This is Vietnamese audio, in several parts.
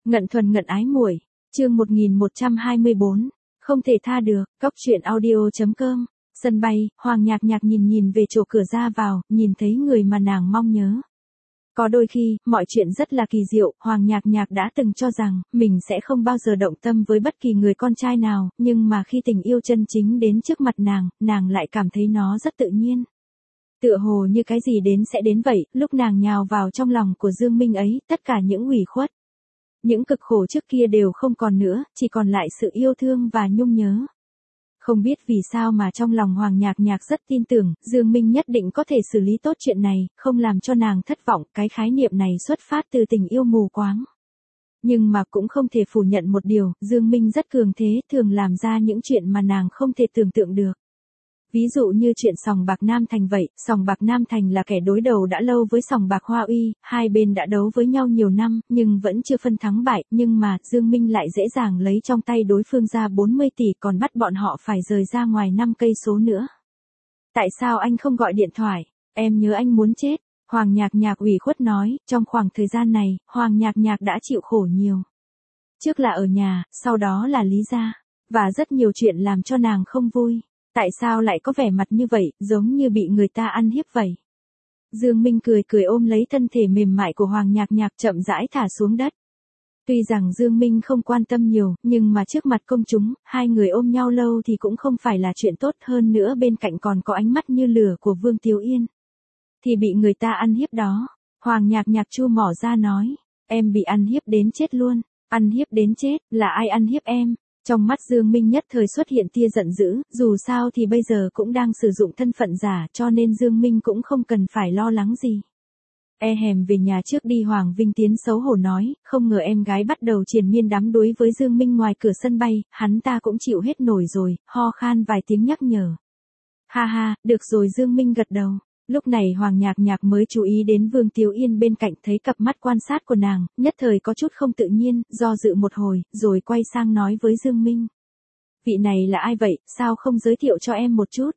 Ngận thuần ngận ái muội, chương 1124, không thể tha được, cóc truyện audio.com. Sân bay, Hoàng Nhạc Nhạc nhìn về chỗ cửa ra vào, nhìn thấy người mà nàng mong nhớ. Có đôi khi, mọi chuyện rất là kỳ diệu, Hoàng Nhạc Nhạc đã từng cho rằng, mình sẽ không bao giờ động tâm với bất kỳ người con trai nào, nhưng mà khi tình yêu chân chính đến trước mặt nàng lại cảm thấy nó rất tự nhiên. Tựa hồ như cái gì đến sẽ đến vậy, lúc nàng nhào vào trong lòng của Dương Minh ấy, tất cả những ủy khuất, những cực khổ trước kia đều không còn nữa, chỉ còn lại sự yêu thương và nhung nhớ. Không biết vì sao mà trong lòng Hoàng Nhạc Nhạc rất tin tưởng, Dương Minh nhất định có thể xử lý tốt chuyện này, không làm cho nàng thất vọng, cái khái niệm này xuất phát từ tình yêu mù quáng. Nhưng mà cũng không thể phủ nhận một điều, Dương Minh rất cường thế, thường làm ra những chuyện mà nàng không thể tưởng tượng được. Ví dụ như chuyện Sòng Bạc Nam Thành vậy, Sòng Bạc Nam Thành là kẻ đối đầu đã lâu với Sòng Bạc Hoa Uy, hai bên đã đấu với nhau nhiều năm, nhưng vẫn chưa phân thắng bại, nhưng mà Dương Minh lại dễ dàng lấy trong tay đối phương ra 40 tỷ còn bắt bọn họ phải rời ra ngoài 5 cây số nữa. Tại sao anh không gọi điện thoại? Em nhớ anh muốn chết. Hoàng Nhạc Nhạc ủy khuất nói, trong khoảng thời gian này, Hoàng Nhạc Nhạc đã chịu khổ nhiều. Trước là ở nhà, sau đó là Lý gia, và rất nhiều chuyện làm cho nàng không vui. Tại sao lại có vẻ mặt như vậy, giống như bị người ta ăn hiếp vậy? Dương Minh cười ôm lấy thân thể mềm mại của Hoàng Nhạc Nhạc chậm rãi thả xuống đất. Tuy rằng Dương Minh không quan tâm nhiều, nhưng mà trước mặt công chúng, hai người ôm nhau lâu thì cũng không phải là chuyện tốt, hơn nữa bên cạnh còn có ánh mắt như lửa của Vương Tiếu Yên. Thì bị người ta ăn hiếp đó. Hoàng Nhạc Nhạc chu mỏ ra nói, em bị ăn hiếp đến chết luôn. Ăn hiếp đến chết, là ai ăn hiếp em? Trong mắt Dương Minh nhất thời xuất hiện tia giận dữ, dù sao thì bây giờ cũng đang sử dụng thân phận giả cho nên Dương Minh cũng không cần phải lo lắng gì. Hèm về nhà trước đi. Hoàng Vinh Tiến xấu hổ nói, không ngờ em gái bắt đầu triền miên đắm đuối với Dương Minh ngoài cửa sân bay, hắn ta cũng chịu hết nổi rồi, ho khan vài tiếng nhắc nhở. Ha ha, được rồi. Dương Minh gật đầu. Lúc này Hoàng Nhạc Nhạc mới chú ý đến Vương Tiếu Yên bên cạnh, thấy cặp mắt quan sát của nàng, nhất thời có chút không tự nhiên, do dự một hồi, rồi quay sang nói với Dương Minh. Vị này là ai vậy, sao không giới thiệu cho em một chút?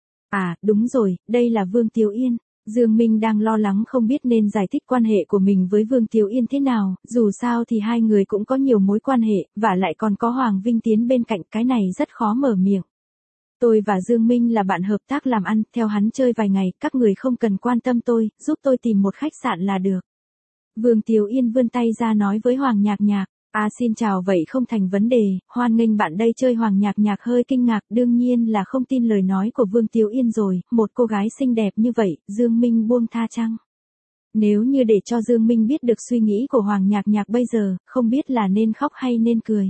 À, đúng rồi, đây là Vương Tiếu Yên. Dương Minh đang lo lắng không biết nên giải thích quan hệ của mình với Vương Tiếu Yên thế nào, dù sao thì hai người cũng có nhiều mối quan hệ, và lại còn có Hoàng Vinh Tiến bên cạnh, cái này rất khó mở miệng. Tôi và Dương Minh là bạn hợp tác làm ăn, theo hắn chơi vài ngày, các người không cần quan tâm tôi, giúp tôi tìm một khách sạn là được. Vương Tiếu Yên vươn tay ra nói với Hoàng Nhạc Nhạc, xin chào, vậy không thành vấn đề, hoan nghênh bạn đây chơi. Hoàng Nhạc Nhạc hơi kinh ngạc, đương nhiên là không tin lời nói của Vương Tiếu Yên rồi, một cô gái xinh đẹp như vậy, Dương Minh buông tha chăng? Nếu như để cho Dương Minh biết được suy nghĩ của Hoàng Nhạc Nhạc bây giờ, không biết là nên khóc hay nên cười.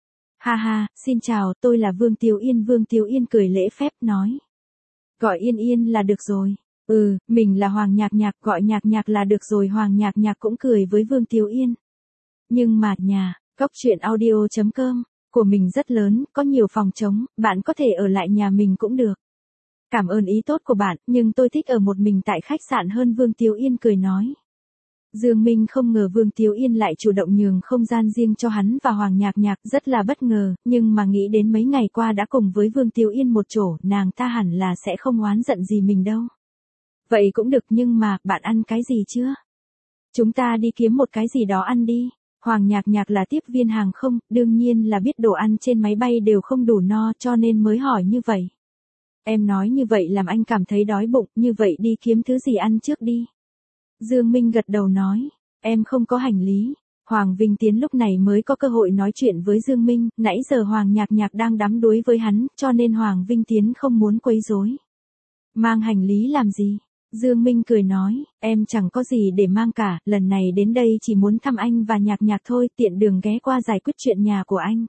Ha ha, xin chào, tôi là Vương Tiếu Yên. Vương Tiếu Yên cười lễ phép nói. Gọi Yên Yên là được rồi. Mình là Hoàng Nhạc Nhạc, gọi Nhạc Nhạc là được rồi. Hoàng Nhạc Nhạc cũng cười với Vương Tiếu Yên. Nhưng mà nhà, cóc truyện audio.com, của mình rất lớn, có nhiều phòng trống, bạn có thể ở lại nhà mình cũng được. Cảm ơn ý tốt của bạn, nhưng tôi thích ở một mình tại khách sạn hơn. Vương Tiếu Yên cười nói. Dương Minh không ngờ Vương Tiếu Yên lại chủ động nhường không gian riêng cho hắn và Hoàng Nhạc Nhạc, rất là bất ngờ, nhưng mà nghĩ đến mấy ngày qua đã cùng với Vương Tiếu Yên một chỗ, nàng ta hẳn là sẽ không oán giận gì mình đâu. Vậy cũng được, nhưng mà, bạn ăn cái gì chưa? Chúng ta đi kiếm một cái gì đó ăn đi. Hoàng Nhạc Nhạc là tiếp viên hàng không, đương nhiên là biết đồ ăn trên máy bay đều không đủ no cho nên mới hỏi như vậy. Em nói như vậy làm anh cảm thấy đói bụng, như vậy đi kiếm thứ gì ăn trước đi. Dương Minh gật đầu nói, em không có hành lý. Hoàng Vinh Tiến lúc này mới có cơ hội nói chuyện với Dương Minh, nãy giờ Hoàng Nhạc Nhạc đang đắm đuối với hắn, cho nên Hoàng Vinh Tiến không muốn quấy rối. Mang hành lý làm gì? Dương Minh cười nói, em chẳng có gì để mang cả, lần này đến đây chỉ muốn thăm anh và Nhạc Nhạc thôi, tiện đường ghé qua giải quyết chuyện nhà của anh.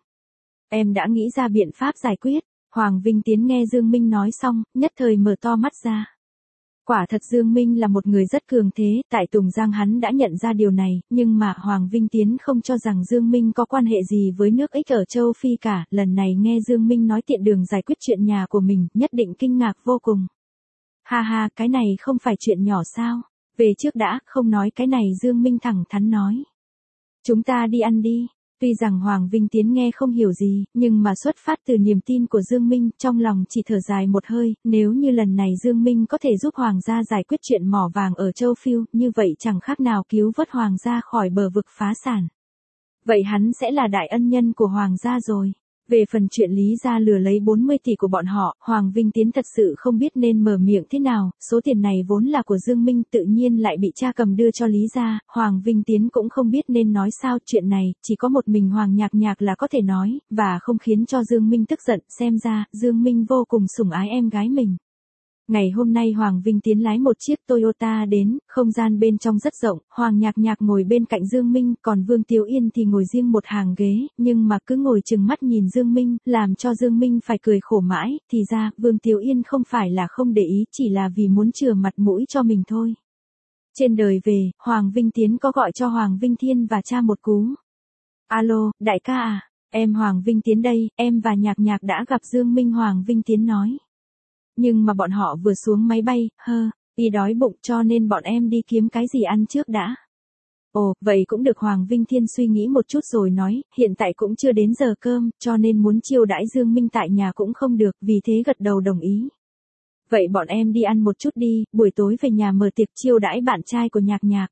Em đã nghĩ ra biện pháp giải quyết. Hoàng Vinh Tiến nghe Dương Minh nói xong, nhất thời mở to mắt ra. Quả thật Dương Minh là một người rất cường thế, tại Tùng Giang hắn đã nhận ra điều này, nhưng mà Hoàng Vinh Tiến không cho rằng Dương Minh có quan hệ gì với nước X ở châu Phi cả, lần này nghe Dương Minh nói tiện đường giải quyết chuyện nhà của mình, nhất định kinh ngạc vô cùng. Ha ha, cái này không phải chuyện nhỏ sao? Về trước đã, không nói cái này. Dương Minh thẳng thắn nói. Chúng ta đi ăn đi. Tuy rằng Hoàng Vinh Tiến nghe không hiểu gì, nhưng mà xuất phát từ niềm tin của Dương Minh, trong lòng chỉ thở dài một hơi, nếu như lần này Dương Minh có thể giúp Hoàng gia giải quyết chuyện mỏ vàng ở châu Phiêu, như vậy chẳng khác nào cứu vớt Hoàng gia khỏi bờ vực phá sản. Vậy hắn sẽ là đại ân nhân của Hoàng gia rồi. Về phần chuyện Lý gia lừa lấy 40 tỷ của bọn họ, Hoàng Vinh Tiến thật sự không biết nên mở miệng thế nào, số tiền này vốn là của Dương Minh tự nhiên lại bị cha cầm đưa cho Lý gia, Hoàng Vinh Tiến cũng không biết nên nói sao, chuyện này, chỉ có một mình Hoàng Nhạc Nhạc là có thể nói, và không khiến cho Dương Minh tức giận, xem ra, Dương Minh vô cùng sủng ái em gái mình. Ngày hôm nay Hoàng Vinh Tiến lái một chiếc Toyota đến, không gian bên trong rất rộng, Hoàng Nhạc Nhạc ngồi bên cạnh Dương Minh, còn Vương Tiếu Yên thì ngồi riêng một hàng ghế, nhưng mà cứ ngồi chừng mắt nhìn Dương Minh, làm cho Dương Minh phải cười khổ mãi, thì ra, Vương Tiếu Yên không phải là không để ý, chỉ là vì muốn chừa mặt mũi cho mình thôi. Trên đời về, Hoàng Vinh Tiến có gọi cho Hoàng Vinh Thiên và cha một cú. Alo, đại ca à, em Hoàng Vinh Tiến đây, em và Nhạc Nhạc đã gặp Dương Minh, Hoàng Vinh Tiến nói. Nhưng mà bọn họ vừa xuống máy bay, y đói bụng cho nên bọn em đi kiếm cái gì ăn trước đã. Ồ, vậy cũng được, Hoàng Vinh Thiên suy nghĩ một chút rồi nói, hiện tại cũng chưa đến giờ cơm, cho nên muốn chiêu đãi Dương Minh tại nhà cũng không được, vì thế gật đầu đồng ý. Vậy bọn em đi ăn một chút đi, buổi tối về nhà mở tiệc chiêu đãi bạn trai của Nhạc Nhạc.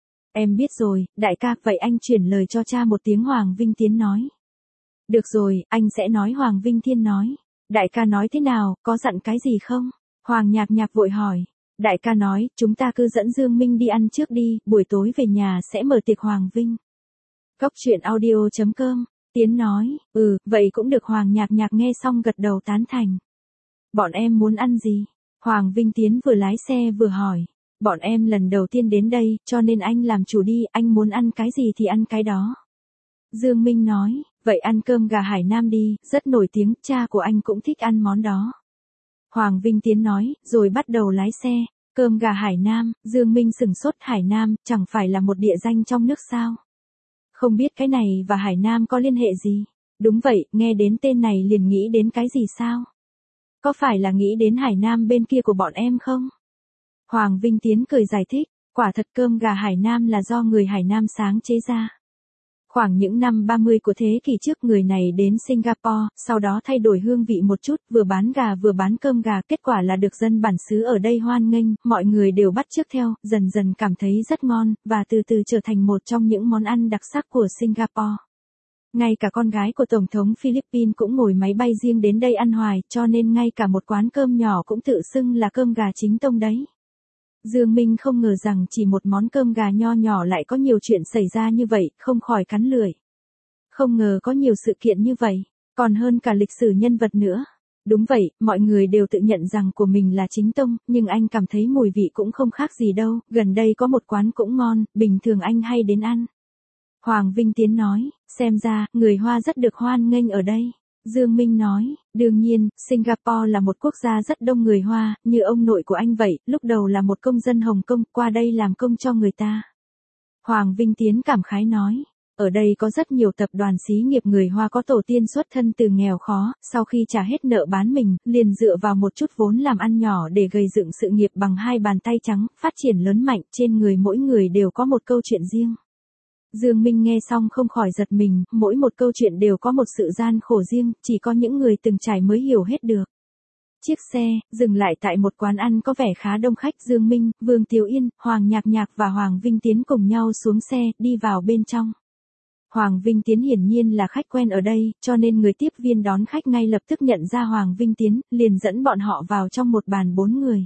Em biết rồi, đại ca, vậy anh chuyển lời cho cha một tiếng, Hoàng Vinh Tiến nói. Được rồi, anh sẽ nói, Hoàng Vinh Thiên nói. Đại ca nói thế nào, có dặn cái gì không? Hoàng Nhạc Nhạc vội hỏi. Đại ca nói, chúng ta cứ dẫn Dương Minh đi ăn trước đi, buổi tối về nhà sẽ mở tiệc Hoàng Vinh. Góc truyện audio.com, Tiến nói, vậy cũng được, Hoàng Nhạc Nhạc nghe xong gật đầu tán thành. Bọn em muốn ăn gì? Hoàng Vinh Tiến vừa lái xe vừa hỏi. Bọn em lần đầu tiên đến đây, cho nên anh làm chủ đi, anh muốn ăn cái gì thì ăn cái đó. Dương Minh nói, vậy ăn cơm gà Hải Nam đi, rất nổi tiếng, cha của anh cũng thích ăn món đó. Hoàng Vinh Tiến nói, rồi bắt đầu lái xe. Cơm gà Hải Nam, Dương Minh sửng sốt, Hải Nam, chẳng phải là một địa danh trong nước sao? Không biết cái này và Hải Nam có liên hệ gì? Đúng vậy, nghe đến tên này liền nghĩ đến cái gì sao? Có phải là nghĩ đến Hải Nam bên kia của bọn em không? Hoàng Vinh Tiến cười giải thích, quả thật cơm gà Hải Nam là do người Hải Nam sáng chế ra. Khoảng những năm 30 của thế kỷ trước, người này đến Singapore, sau đó thay đổi hương vị một chút, vừa bán gà vừa bán cơm gà, kết quả là được dân bản xứ ở đây hoan nghênh, mọi người đều bắt chước theo, dần dần cảm thấy rất ngon, và từ từ trở thành một trong những món ăn đặc sắc của Singapore. Ngay cả con gái của Tổng thống Philippines cũng ngồi máy bay riêng đến đây ăn hoài, cho nên ngay cả một quán cơm nhỏ cũng tự xưng là cơm gà chính tông đấy. Dương Minh không ngờ rằng chỉ một món cơm gà nho nhỏ lại có nhiều chuyện xảy ra như vậy, không khỏi cắn lưỡi. Không ngờ có nhiều sự kiện như vậy, còn hơn cả lịch sử nhân vật nữa. Đúng vậy, mọi người đều tự nhận rằng của mình là chính tông, nhưng anh cảm thấy mùi vị cũng không khác gì đâu, gần đây có một quán cũng ngon, bình thường anh hay đến ăn. Hoàng Vinh Tiến nói, xem ra, người Hoa rất được hoan nghênh ở đây. Dương Minh nói, đương nhiên, Singapore là một quốc gia rất đông người Hoa, như ông nội của anh vậy, lúc đầu là một công dân Hồng Kông, qua đây làm công cho người ta. Hoàng Vinh Tiến cảm khái nói, ở đây có rất nhiều tập đoàn xí nghiệp người Hoa có tổ tiên xuất thân từ nghèo khó, sau khi trả hết nợ bán mình, liền dựa vào một chút vốn làm ăn nhỏ để gây dựng sự nghiệp bằng hai bàn tay trắng, phát triển lớn mạnh, trên người mỗi người đều có một câu chuyện riêng. Dương Minh nghe xong không khỏi giật mình, mỗi một câu chuyện đều có một sự gian khổ riêng, chỉ có những người từng trải mới hiểu hết được. Chiếc xe, dừng lại tại một quán ăn có vẻ khá đông khách, Dương Minh, Vương Tiếu Yên, Hoàng Nhạc Nhạc và Hoàng Vinh Tiến cùng nhau xuống xe, đi vào bên trong. Hoàng Vinh Tiến hiển nhiên là khách quen ở đây, cho nên người tiếp viên đón khách ngay lập tức nhận ra Hoàng Vinh Tiến, liền dẫn bọn họ vào trong một bàn 4 người.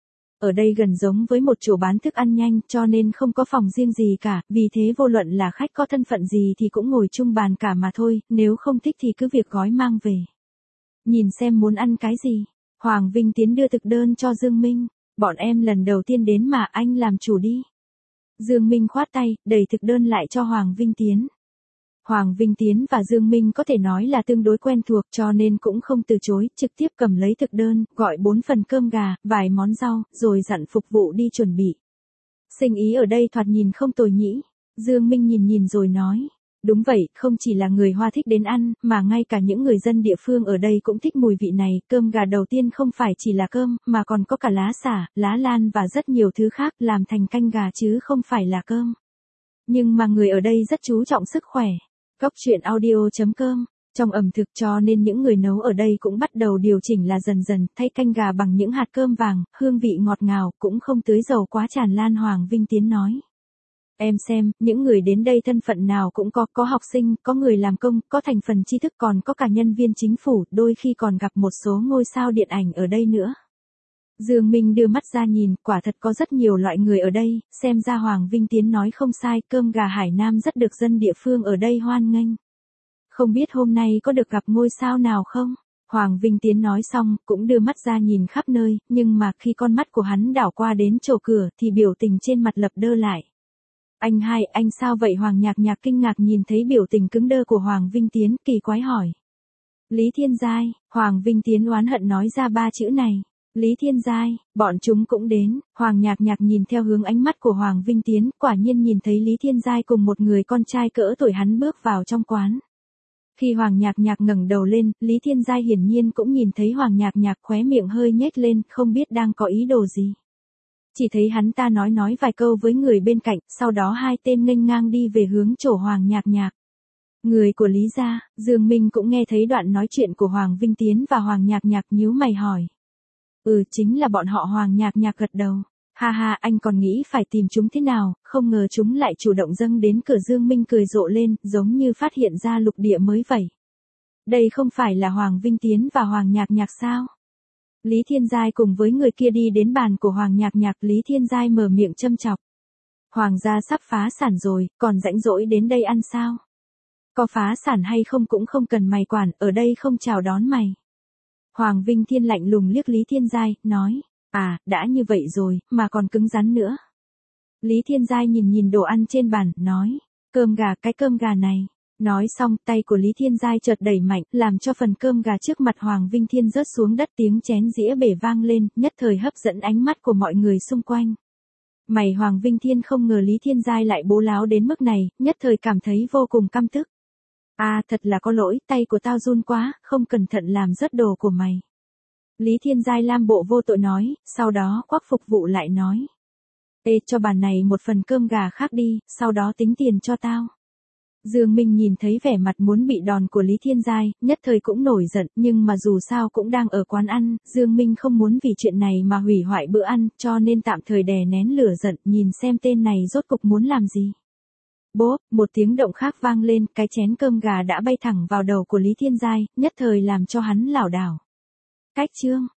Ở đây gần giống với một chỗ bán thức ăn nhanh, cho nên không có phòng riêng gì cả, vì thế vô luận là khách có thân phận gì thì cũng ngồi chung bàn cả mà thôi, nếu không thích thì cứ việc gói mang về. Nhìn xem muốn ăn cái gì. Hoàng Vinh Tiến đưa thực đơn cho Dương Minh, bọn em lần đầu tiên đến mà, anh làm chủ đi. Dương Minh khoát tay, đẩy thực đơn lại cho Hoàng Vinh Tiến. Hoàng Vinh Tiến và Dương Minh có thể nói là tương đối quen thuộc, cho nên cũng không từ chối, trực tiếp cầm lấy thực đơn, gọi 4 phần cơm gà, vài món rau, rồi dặn phục vụ đi chuẩn bị. Sinh ý ở đây thoạt nhìn không tồi nhỉ. Dương Minh nhìn rồi nói. Đúng vậy, không chỉ là người Hoa thích đến ăn, mà ngay cả những người dân địa phương ở đây cũng thích mùi vị này. Cơm gà đầu tiên không phải chỉ là cơm, mà còn có cả lá xả, lá lan và rất nhiều thứ khác làm thành canh gà chứ không phải là cơm. Nhưng mà người ở đây rất chú trọng sức khỏe. Góc truyện audio.com, trong ẩm thực cho nên những người nấu ở đây cũng bắt đầu điều chỉnh là dần dần thay canh gà bằng những hạt cơm vàng, hương vị ngọt ngào, cũng không tưới dầu quá tràn lan, Hoàng Vinh Tiến nói. Em xem, những người đến đây thân phận nào cũng có học sinh, có người làm công, có thành phần tri thức còn có cả nhân viên chính phủ, đôi khi còn gặp một số ngôi sao điện ảnh ở đây nữa. Dương Minh đưa mắt ra nhìn, quả thật có rất nhiều loại người ở đây, xem ra Hoàng Vinh Tiến nói không sai, cơm gà Hải Nam rất được dân địa phương ở đây hoan nghênh. Không biết hôm nay có được gặp ngôi sao nào không? Hoàng Vinh Tiến nói xong, cũng đưa mắt ra nhìn khắp nơi, nhưng mà khi con mắt của hắn đảo qua đến chỗ cửa thì biểu tình trên mặt lập đơ lại. Anh hai, anh sao vậy? Hoàng Nhạc Nhạc kinh ngạc nhìn thấy biểu tình cứng đơ của Hoàng Vinh Tiến, kỳ quái hỏi. Lý Thiên Giai, Hoàng Vinh Tiến oán hận nói ra 3 chữ này. Lý Thiên Giai, bọn chúng cũng đến. Hoàng Nhạc Nhạc nhìn theo hướng ánh mắt của Hoàng Vinh Tiến, quả nhiên nhìn thấy Lý Thiên Giai cùng một người con trai cỡ tuổi hắn bước vào trong quán. Khi Hoàng Nhạc Nhạc ngẩng đầu lên, Lý Thiên Giai hiển nhiên cũng nhìn thấy Hoàng Nhạc Nhạc, khóe miệng hơi nhếch lên, không biết đang có ý đồ gì. Chỉ thấy hắn ta nói vài câu với người bên cạnh, sau đó hai tên nghênh ngang đi về hướng chỗ Hoàng Nhạc Nhạc. Người của Lý gia. Dương Minh cũng nghe thấy đoạn nói chuyện của Hoàng Vinh Tiến và Hoàng Nhạc Nhạc, nhíu mày hỏi. Chính là bọn họ. Hoàng Nhạc Nhạc gật đầu. Ha ha, anh còn nghĩ phải tìm chúng thế nào, không ngờ chúng lại chủ động dâng đến cửa. Dương Minh cười rộ lên, giống như phát hiện ra lục địa mới vậy. Đây không phải là Hoàng Vinh Tiến và Hoàng Nhạc Nhạc sao? Lý Thiên Giai cùng với người kia đi đến bàn của Hoàng Nhạc Nhạc, Lý Thiên Giai mở miệng châm chọc. Hoàng gia sắp phá sản rồi, còn rảnh rỗi đến đây ăn sao? Có phá sản hay không cũng không cần mày quản, ở đây không chào đón mày. Hoàng Vinh Thiên lạnh lùng liếc Lý Thiên Giai, nói, đã như vậy rồi, mà còn cứng rắn nữa. Lý Thiên Giai nhìn đồ ăn trên bàn, nói, cơm gà, cái cơm gà này. Nói xong, tay của Lý Thiên Giai chợt đẩy mạnh, làm cho phần cơm gà trước mặt Hoàng Vinh Thiên rớt xuống đất, tiếng chén dĩa bể vang lên, nhất thời hấp dẫn ánh mắt của mọi người xung quanh. Mày Hoàng Vinh Thiên không ngờ Lý Thiên Giai lại bố láo đến mức này, nhất thời cảm thấy vô cùng căm tức. Thật là có lỗi, tay của tao run quá, không cẩn thận làm rớt đồ của mày. Lý Thiên Giai lam bộ vô tội nói, sau đó khoác phục vụ lại nói. Cho bàn này một phần cơm gà khác đi, sau đó tính tiền cho tao. Dương Minh nhìn thấy vẻ mặt muốn bị đòn của Lý Thiên Giai, nhất thời cũng nổi giận, nhưng mà dù sao cũng đang ở quán ăn, Dương Minh không muốn vì chuyện này mà hủy hoại bữa ăn, cho nên tạm thời đè nén lửa giận, nhìn xem tên này rốt cục muốn làm gì. Bốp, một tiếng động khác vang lên, cái chén cơm gà đã bay thẳng vào đầu của Lý Thiên Giai, nhất thời làm cho hắn lảo đảo. Cách chương